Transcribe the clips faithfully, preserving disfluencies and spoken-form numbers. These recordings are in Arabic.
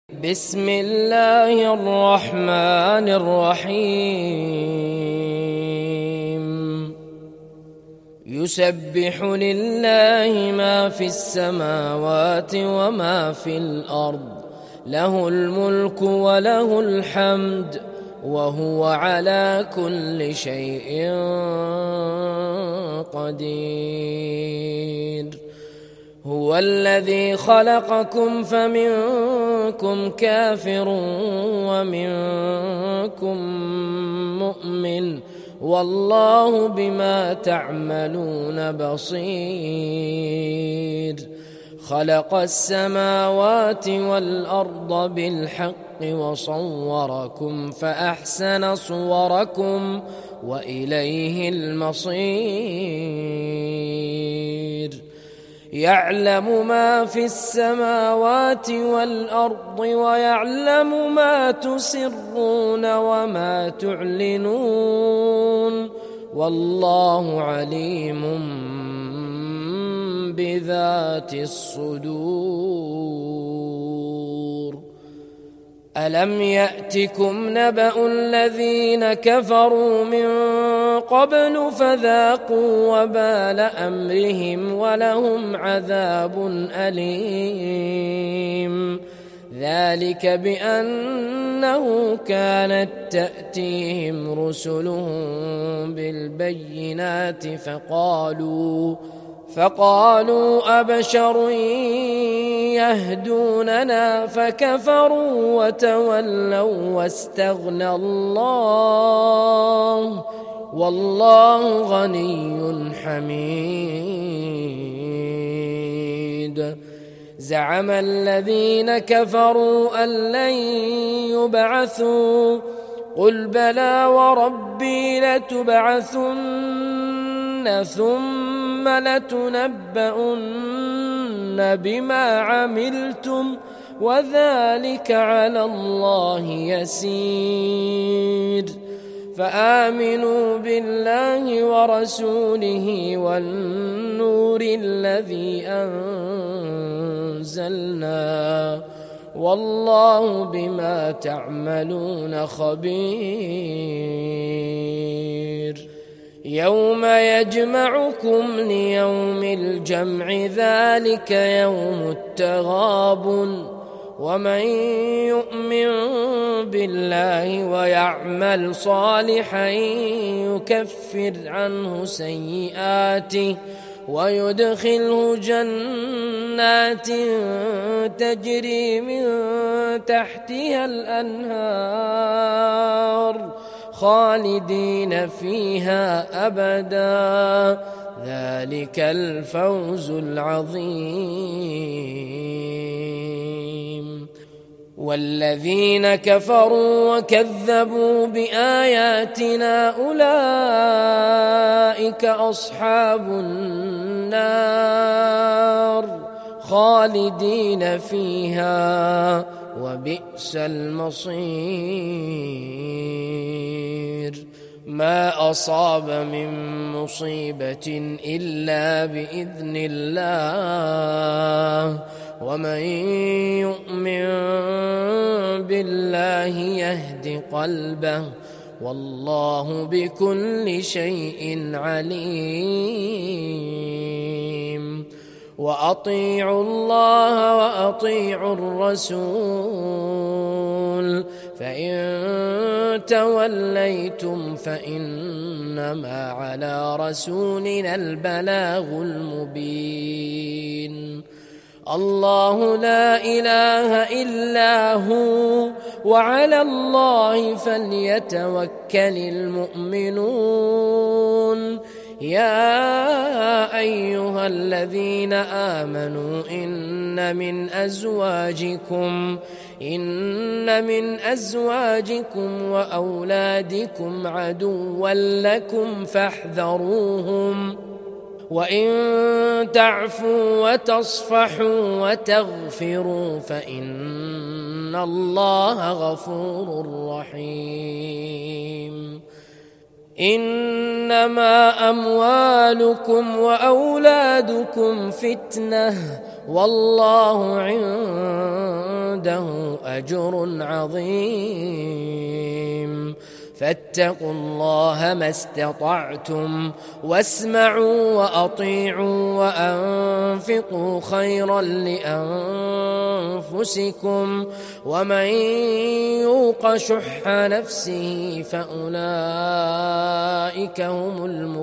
بسم الله الرحمن الرحيم يسبح لله ما في السماوات وما في الأرض له الملك وله الحمد وهو على كل شيء قدير هو الذي خلقكم فمنكم كافر ومنكم مؤمن والله بما تعملون بصير خلق السماوات والأرض بالحق وصوركم فأحسن صوركم وإليه المصير يعلم ما في السماوات والأرض ويعلم ما تسرون وما تعلنون والله عليم بذات الصدور ألم يأتكم نبأ الذين كفروا من قبل فذاقوا وبال أمرهم ولهم عذاب أليم ذلك بأنه كانت تأتيهم رسلهم بالبينات فقالوا فقالوا أبشر يهدوننا فكفروا وتولوا واستغنى الله والله غني حميد زعم الذين كفروا أن لن يبعثوا قل بلى وربي لتبعثن ثم لتنبؤن بما عملتم وذلك على الله يسير فآمنوا بالله ورسوله والنور الذي أنزلنا والله بما تعملون خبير يوم يجمعكم ليوم الجمع ذلك يوم التغابن ومن يؤمن بالله ويعمل صالحا يكفر عنه سيئاته ويدخله جنات تجري من تحتها الأنهار خالدين فيها أبدا ذلك الفوز العظيم والذين كفروا وكذبوا بآياتنا أولئك أصحاب النار خالدين فيها وبئس المصير ما أصاب من مصيبة إلا بإذن الله ومن يؤمن بالله يهد قلبه والله بكل شيء عليم وأطيعوا الله وأطيعوا الرسول فإن توليتم فإنما على رسولنا البلاغ المبين الله لا إله إلا هو وعلى الله فليتوكل المؤمنون يا أيها الذين آمنوا إن من أزواجكم إن من أزواجكم وأولادكم عدوا لكم فاحذروهم وإن تعفوا وتصفحوا وتغفروا فإن الله غفور رحيم إنما أموالكم وأولادكم فتنة والله عنده أجر عظيم فاتقوا الله ما استطعتم واسمعوا وأطيعوا وأنفقوا خيرا لأنفسكم ومن يوق شح نفسه فأولئك هم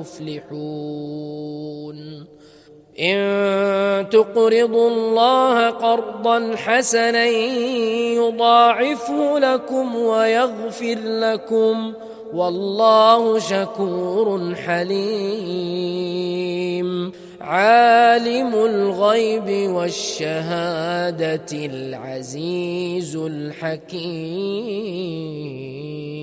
المفلحون إن تقرضوا الله قرضا حسنا يضاعفه لكم ويغفر لكم والله شكور حليم عالم الغيب والشهادة العزيز الحكيم.